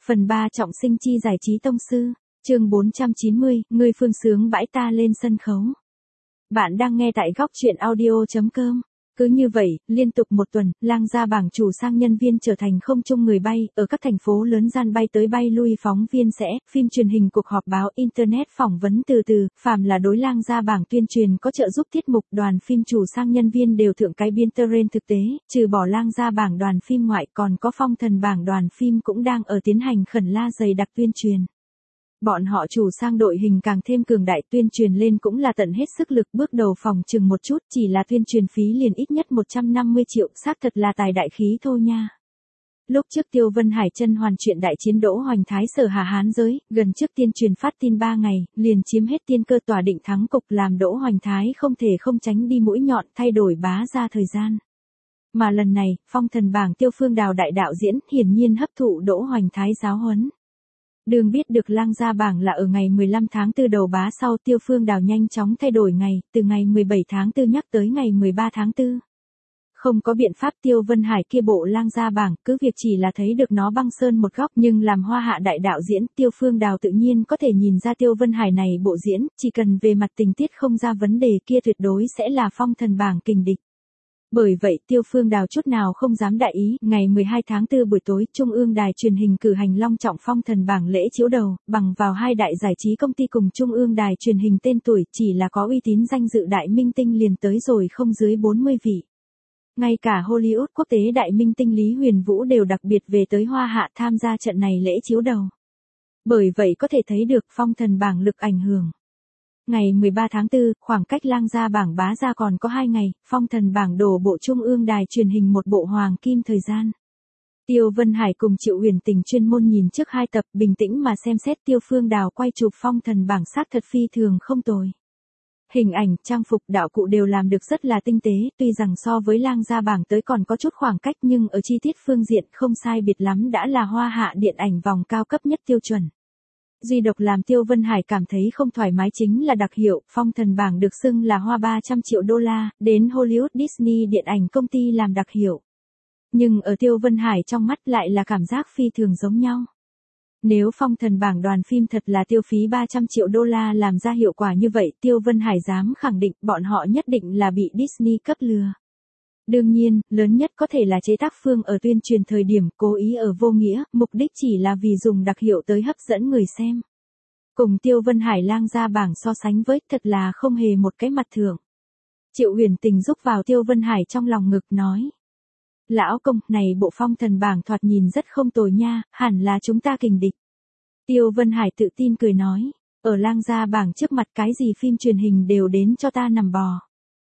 Phần 3 trọng sinh chi giải trí tông sư, chương 490, người phương sướng bãi ta lên sân khấu. Bạn đang nghe tại góc truyện audio.com. Cứ như vậy, liên tục một tuần, Lang Gia bảng chủ sang nhân viên trở thành không chung người bay, ở các thành phố lớn gian bay tới bay lui phóng viên sẽ, phim truyền hình cuộc họp báo internet phỏng vấn từ từ, phàm là đối Lang Gia bảng tuyên truyền có trợ giúp tiết mục đoàn phim chủ sang nhân viên đều thượng cái biên terrain thực tế, trừ bỏ Lang Gia bảng đoàn phim ngoại còn có Phong Thần bảng đoàn phim cũng đang ở tiến hành khẩn la dày đặc tuyên truyền. Bọn họ chủ sang đội hình càng thêm cường đại tuyên truyền lên cũng là tận hết sức lực bước đầu phòng chừng một chút chỉ là tuyên truyền phí liền ít nhất 150 triệu xác thật là tài đại khí thô nha. Lúc trước Tiêu Vân Hải chân hoàn chuyện đại chiến Đỗ Hoành Thái Sở Hà Hán giới, gần trước tiên truyền phát tin 3 ngày, liền chiếm hết tiên cơ tỏa định thắng cục làm Đỗ Hoành Thái không thể không tránh đi mũi nhọn thay đổi bá ra thời gian. Mà lần này, Phong Thần bảng Tiêu Phương Đào đại đạo diễn hiển nhiên hấp thụ Đỗ Hoành Thái giáo huấn. Đường biết được Lang Gia bảng là ở ngày 15 tháng 4 đầu bá sau Tiêu Phương Đào nhanh chóng thay đổi ngày, từ ngày 17 tháng 4 nhắc tới ngày 13 tháng 4. Không có biện pháp Tiêu Vân Hải kia bộ Lang Gia bảng, cứ việc chỉ là thấy được nó băng sơn một góc nhưng làm hoa hạ đại đạo diễn Tiêu Phương Đào tự nhiên có thể nhìn ra Tiêu Vân Hải này bộ diễn, chỉ cần về mặt tình tiết không ra vấn đề kia tuyệt đối sẽ là Phong Thần bảng kình địch. Bởi vậy Tiêu Phương Đào chút nào không dám đại ý, ngày 12 tháng 4 buổi tối, Trung ương đài truyền hình cử hành long trọng Phong Thần bảng lễ chiếu đầu, bằng vào hai đại giải trí công ty cùng Trung ương đài truyền hình tên tuổi, chỉ là có uy tín danh dự đại minh tinh liền tới rồi không dưới 40 vị. Ngay cả Hollywood quốc tế đại minh tinh Lý Huyền Vũ đều đặc biệt về tới Hoa Hạ tham gia trận này lễ chiếu đầu. Bởi vậy có thể thấy được Phong Thần bảng lực ảnh hưởng. Ngày 13 tháng 4, khoảng cách Lang Gia bảng bá ra còn có 2 ngày, Phong Thần bảng đổ bộ Trung ương đài truyền hình một bộ hoàng kim thời gian. Tiêu Vân Hải cùng Triệu Huyền Tình chuyên môn nhìn trước 2 tập bình tĩnh mà xem xét Tiêu Phương Đào quay chụp Phong Thần bảng xác thật phi thường không tồi. Hình ảnh, trang phục, đạo cụ đều làm được rất là tinh tế, tuy rằng so với Lang Gia bảng tới còn có chút khoảng cách nhưng ở chi tiết phương diện không sai biệt lắm đã là hoa hạ điện ảnh vòng cao cấp nhất tiêu chuẩn. Duy độc làm Tiêu Vân Hải cảm thấy không thoải mái chính là đặc hiệu, Phong Thần bảng được xưng là hoa 300 triệu đô la, đến Hollywood Disney điện ảnh công ty làm đặc hiệu. Nhưng ở Tiêu Vân Hải trong mắt lại là cảm giác phi thường giống nhau. Nếu Phong Thần bảng đoàn phim thật là tiêu phí 300 triệu đô la làm ra hiệu quả như vậy, Tiêu Vân Hải dám khẳng định bọn họ nhất định là bị Disney cấp lừa. Đương nhiên, lớn nhất có thể là chế tác phương ở tuyên truyền thời điểm cố ý ở vô nghĩa, mục đích chỉ là vì dùng đặc hiệu tới hấp dẫn người xem. Cùng Tiêu Vân Hải Lang Gia bảng so sánh với thật là không hề một cái mặt thường. Triệu Huyền Tình rúc vào Tiêu Vân Hải trong lòng ngực nói. Lão công, này bộ Phong Thần bảng thoạt nhìn rất không tồi nha, hẳn là chúng ta kình địch. Tiêu Vân Hải tự tin cười nói, ở Lang Gia bảng trước mặt cái gì phim truyền hình đều đến cho ta nằm bò.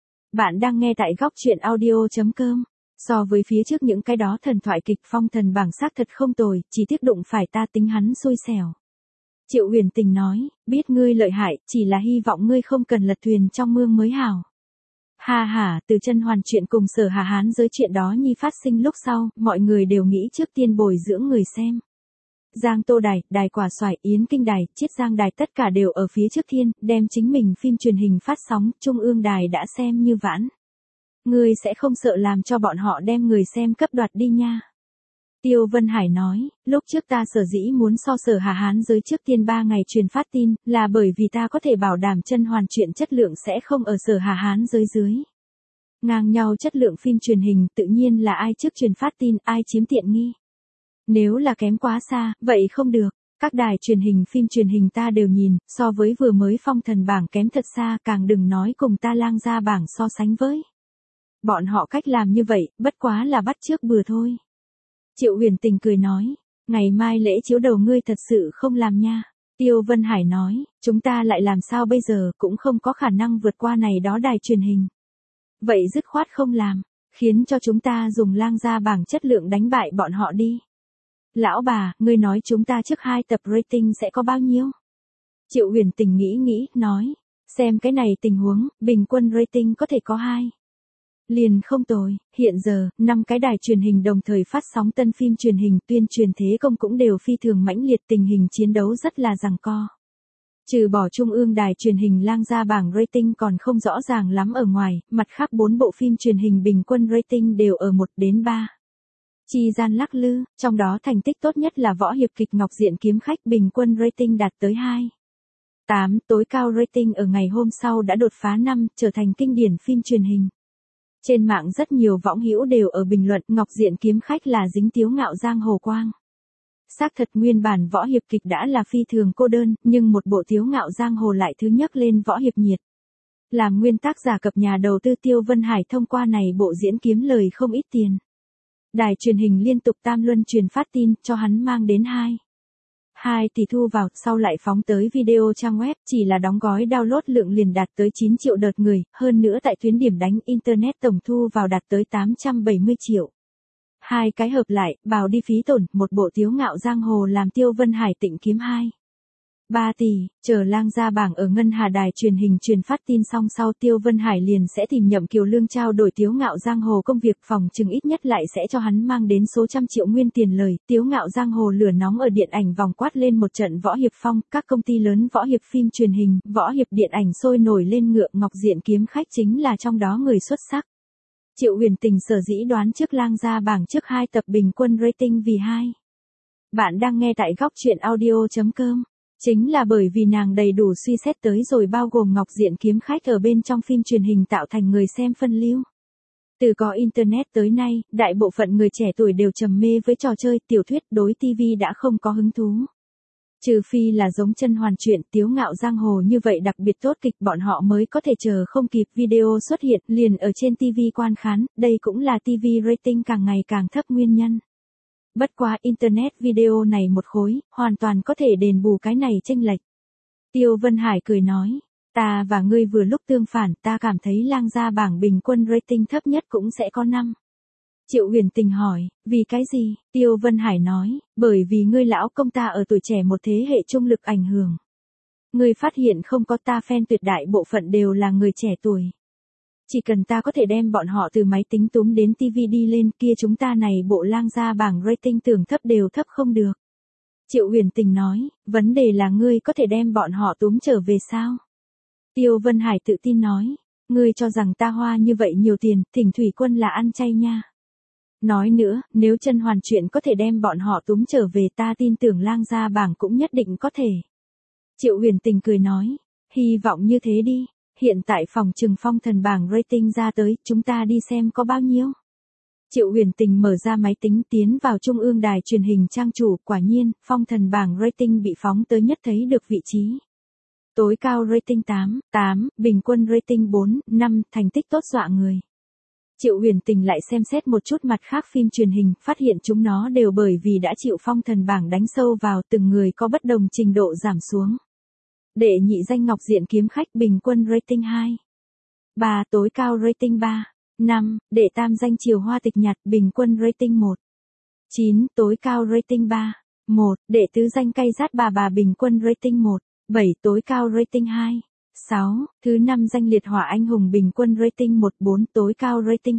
Bạn đang nghe tại góc truyện audio.com. So với phía trước những cái đó thần thoại kịch Phong Thần bảng xác thật không tồi, chỉ tiếc đụng phải ta tính hắn xui xẻo. Triệu Huyền Tình nói, biết ngươi lợi hại, chỉ là hy vọng ngươi không cần lật thuyền trong mương mới hảo. Ha ha, từ chân hoàn chuyện cùng Sở Hà Hán giới chuyện đó nhi phát sinh lúc sau, mọi người đều nghĩ trước tiên bồi dưỡng người xem. Giang Tô Đài, Đài Quả Xoài, Yến Kinh Đài, Chiết Giang Đài tất cả đều ở phía trước thiên, đem chính mình phim truyền hình phát sóng, Trung ương Đài đã xem như vãn. Ngươi sẽ không sợ làm cho bọn họ đem người xem cấp đoạt đi nha. Tiêu Vân Hải nói, lúc trước ta sở dĩ muốn so Sở Hà Hán giới trước tiên 3 ngày truyền phát tin, là bởi vì ta có thể bảo đảm chân hoàn chuyện chất lượng sẽ không ở Sở Hà Hán giới dưới. Ngang nhau chất lượng phim truyền hình tự nhiên là ai trước truyền phát tin ai chiếm tiện nghi. Nếu là kém quá xa, vậy không được. Các đài truyền hình phim truyền hình ta đều nhìn, so với vừa mới Phong Thần bảng kém thật xa, càng đừng nói cùng ta Lang Gia bảng so sánh với. Bọn họ cách làm như vậy, bất quá là bắt chước bừa thôi. Triệu Huyền Tình cười nói, ngày mai lễ chiếu đầu ngươi thật sự không làm nha. Tiêu Vân Hải nói, chúng ta lại làm sao bây giờ, cũng không có khả năng vượt qua này đó đài truyền hình. Vậy dứt khoát không làm, khiến cho chúng ta dùng Lang Gia bảng chất lượng đánh bại bọn họ đi. Lão bà, ngươi nói chúng ta trước 2 tập rating sẽ có bao nhiêu? Triệu Huyền Tình nghĩ, nói, xem cái này tình huống, bình quân rating có thể có 2. Liền không tồi, hiện giờ, 5 cái đài truyền hình đồng thời phát sóng tân phim truyền hình tuyên truyền thế công cũng đều phi thường mãnh liệt tình hình chiến đấu rất là giằng co. Trừ bỏ Trung ương đài truyền hình Lang Gia bảng rating còn không rõ ràng lắm ở ngoài, mặt khác 4 bộ phim truyền hình bình quân rating đều ở 1 đến 3. Chi gian lắc lư, trong đó thành tích tốt nhất là võ hiệp kịch Ngọc Diện Kiếm Khách bình quân rating đạt tới 2.8, tối cao rating ở ngày hôm sau đã đột phá 5, trở thành kinh điển phim truyền hình. Trên mạng rất nhiều võng hữu đều ở bình luận Ngọc Diện Kiếm Khách là dính tiếu ngạo giang hồ quang. Xác thật nguyên bản võ hiệp kịch đã là phi thường cô đơn, nhưng một bộ tiếu ngạo giang hồ lại thứ nhất lên võ hiệp nhiệt. Làm nguyên tác giả cập nhà đầu tư Tiêu Vân Hải thông qua này bộ diễn kiếm lời không ít tiền. Đài truyền hình liên tục tam luân truyền phát tin cho hắn mang đến 2 tỷ thu vào, sau lại phóng tới video trang web, chỉ là đóng gói download lượng liền đạt tới 9 triệu đợt người, hơn nữa tại tuyến điểm đánh internet tổng thu vào đạt tới 870 triệu. Hai cái hợp lại, bào đi phí tổn, một bộ tiếu ngạo giang hồ làm Tiêu Vân Hải tịnh kiếm 3 tỷ, chờ lang ra bảng ở Ngân Hà đài truyền hình truyền phát tin xong sau Tiêu Vân Hải liền sẽ tìm Nhậm Kiều Lương trao đổi tiếu ngạo giang hồ công việc phòng chừng ít nhất lại sẽ cho hắn mang đến số trăm triệu nguyên tiền lời. Tiếu ngạo giang hồ lửa nóng ở điện ảnh vòng quát lên một trận võ hiệp phong, các công ty lớn võ hiệp phim truyền hình, võ hiệp điện ảnh sôi nổi lên ngựa. Ngọc Diện Kiếm Khách chính là trong đó người xuất sắc. Triệu Huyền Tình sở dĩ đoán trước lang ra bảng trước 2 tập bình quân rating vì 2. Bạn đang nghe tại góc truyện audio.com. Chính là bởi vì nàng đầy đủ suy xét tới rồi bao gồm Ngọc Diện Kiếm Khách ở bên trong phim truyền hình tạo thành người xem phân lưu. Từ có internet tới nay, đại bộ phận người trẻ tuổi đều trầm mê với trò chơi, tiểu thuyết, đối TV đã không có hứng thú. Trừ phi là giống chân hoàn truyện tiếu ngạo giang hồ như vậy đặc biệt tốt kịch bọn họ mới có thể chờ không kịp video xuất hiện liền ở trên TV quan khán, đây cũng là TV rating càng ngày càng thấp nguyên nhân. Bất quá internet video này một khối, hoàn toàn có thể đền bù cái này chênh lệch. Tiêu Vân Hải cười nói, ta và ngươi vừa lúc tương phản, ta cảm thấy lang gia bảng bình quân rating thấp nhất cũng sẽ có 5. Triệu Huyền Tình hỏi, vì cái gì? Tiêu Vân Hải nói, bởi vì ngươi lão công ta ở tuổi trẻ một thế hệ trung lực ảnh hưởng. Ngươi phát hiện không có ta fan tuyệt đại bộ phận đều là người trẻ tuổi. Chỉ cần ta có thể đem bọn họ từ máy tính túm đến TV đi lên kia chúng ta này bộ lang gia bảng rating tưởng thấp đều thấp không được. Triệu Huyền Tình nói, vấn đề là ngươi có thể đem bọn họ túm trở về sao? Tiêu Vân Hải tự tin nói, ngươi cho rằng ta hoa như vậy nhiều tiền, Thỉnh Thủy Quân là ăn chay nha. Nói nữa, nếu chân hoàn chuyện có thể đem bọn họ túm trở về ta tin tưởng lang gia bảng cũng nhất định có thể. Triệu Huyền Tình cười nói, hy vọng như thế đi. Hiện tại phòng trừng phong thần bảng rating ra tới, chúng ta đi xem có bao nhiêu. Triệu Huyền Tình mở ra máy tính tiến vào trung ương đài truyền hình trang chủ, quả nhiên, phong thần bảng rating bị phóng tới nhất thấy được vị trí. Tối cao rating 8, bình quân rating 4, 5, thành tích tốt dọa người. Triệu Huyền Tình lại xem xét một chút mặt khác phim truyền hình, phát hiện chúng nó đều bởi vì đã chịu phong thần bảng đánh sâu vào từng người có bất đồng trình độ giảm xuống. Đệ nhị danh Ngọc Diện Kiếm Khách bình quân rating 2.3, tối cao rating 3.5, đệ tam danh Chiều Hoa Tịch Nhạt bình quân rating 1.9, tối cao rating 3.1, đệ tứ danh Cay Rát Bà bình quân rating 1.7, tối cao rating 2.6, thứ năm danh Liệt Hỏa Anh Hùng bình quân rating 1.4, tối cao rating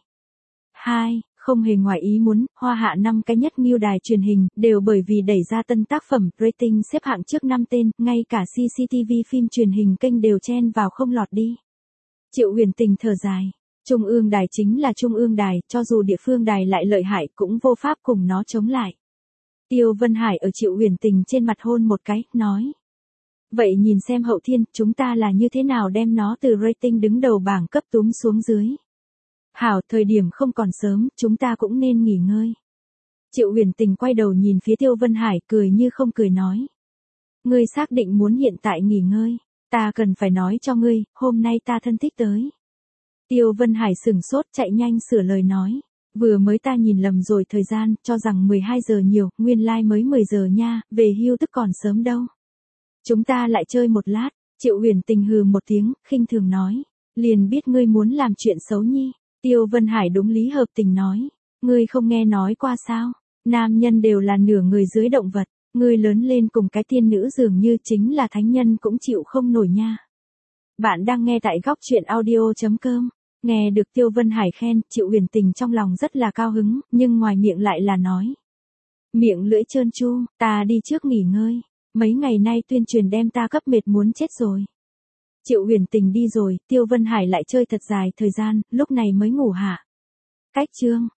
2.2. Không hề ngoài ý muốn, hoa hạ 5 cái nhất nghiêu đài truyền hình, đều bởi vì đẩy ra tân tác phẩm, rating xếp hạng trước 5 tên, ngay cả CCTV phim truyền hình kênh đều chen vào không lọt đi. Triệu Huyền Tình thở dài, Trung ương đài chính là Trung ương đài, cho dù địa phương đài lại lợi hại cũng vô pháp cùng nó chống lại. Tiêu Vân Hải ở Triệu Huyền Tình trên mặt hôn một cái, nói. Vậy nhìn xem hậu thiên, chúng ta là như thế nào đem nó từ rating đứng đầu bảng cấp túm xuống dưới. Hảo, thời điểm không còn sớm, chúng ta cũng nên nghỉ ngơi. Triệu Huyền Tình quay đầu nhìn phía Tiêu Vân Hải cười như không cười nói. Ngươi xác định muốn hiện tại nghỉ ngơi, ta cần phải nói cho ngươi, hôm nay ta thân thích tới. Tiêu Vân Hải sửng sốt chạy nhanh sửa lời nói. Vừa mới ta nhìn lầm rồi thời gian, cho rằng 12 giờ nhiều, nguyên lai mới 10 giờ nha, về hưu tức còn sớm đâu. Chúng ta lại chơi một lát, Triệu Huyền Tình hừ một tiếng, khinh thường nói. Liền biết ngươi muốn làm chuyện xấu nhi. Tiêu Vân Hải đúng lý hợp tình nói. Ngươi không nghe nói qua sao? Nam nhân đều là nửa người dưới động vật. Ngươi lớn lên cùng cái tiên nữ dường như chính là thánh nhân cũng chịu không nổi nha. Bạn đang nghe tại góc truyện audio.com. Nghe được Tiêu Vân Hải khen, Triệu Huyền Tình trong lòng rất là cao hứng, nhưng ngoài miệng lại là nói. Miệng lưỡi trơn tru, ta đi trước nghỉ ngơi. Mấy ngày nay tuyên truyền đem ta cấp mệt muốn chết rồi. Triệu Huyền Tình đi rồi, Tiêu Vân Hải lại chơi thật dài thời gian, lúc này mới ngủ hạ. Cách chương.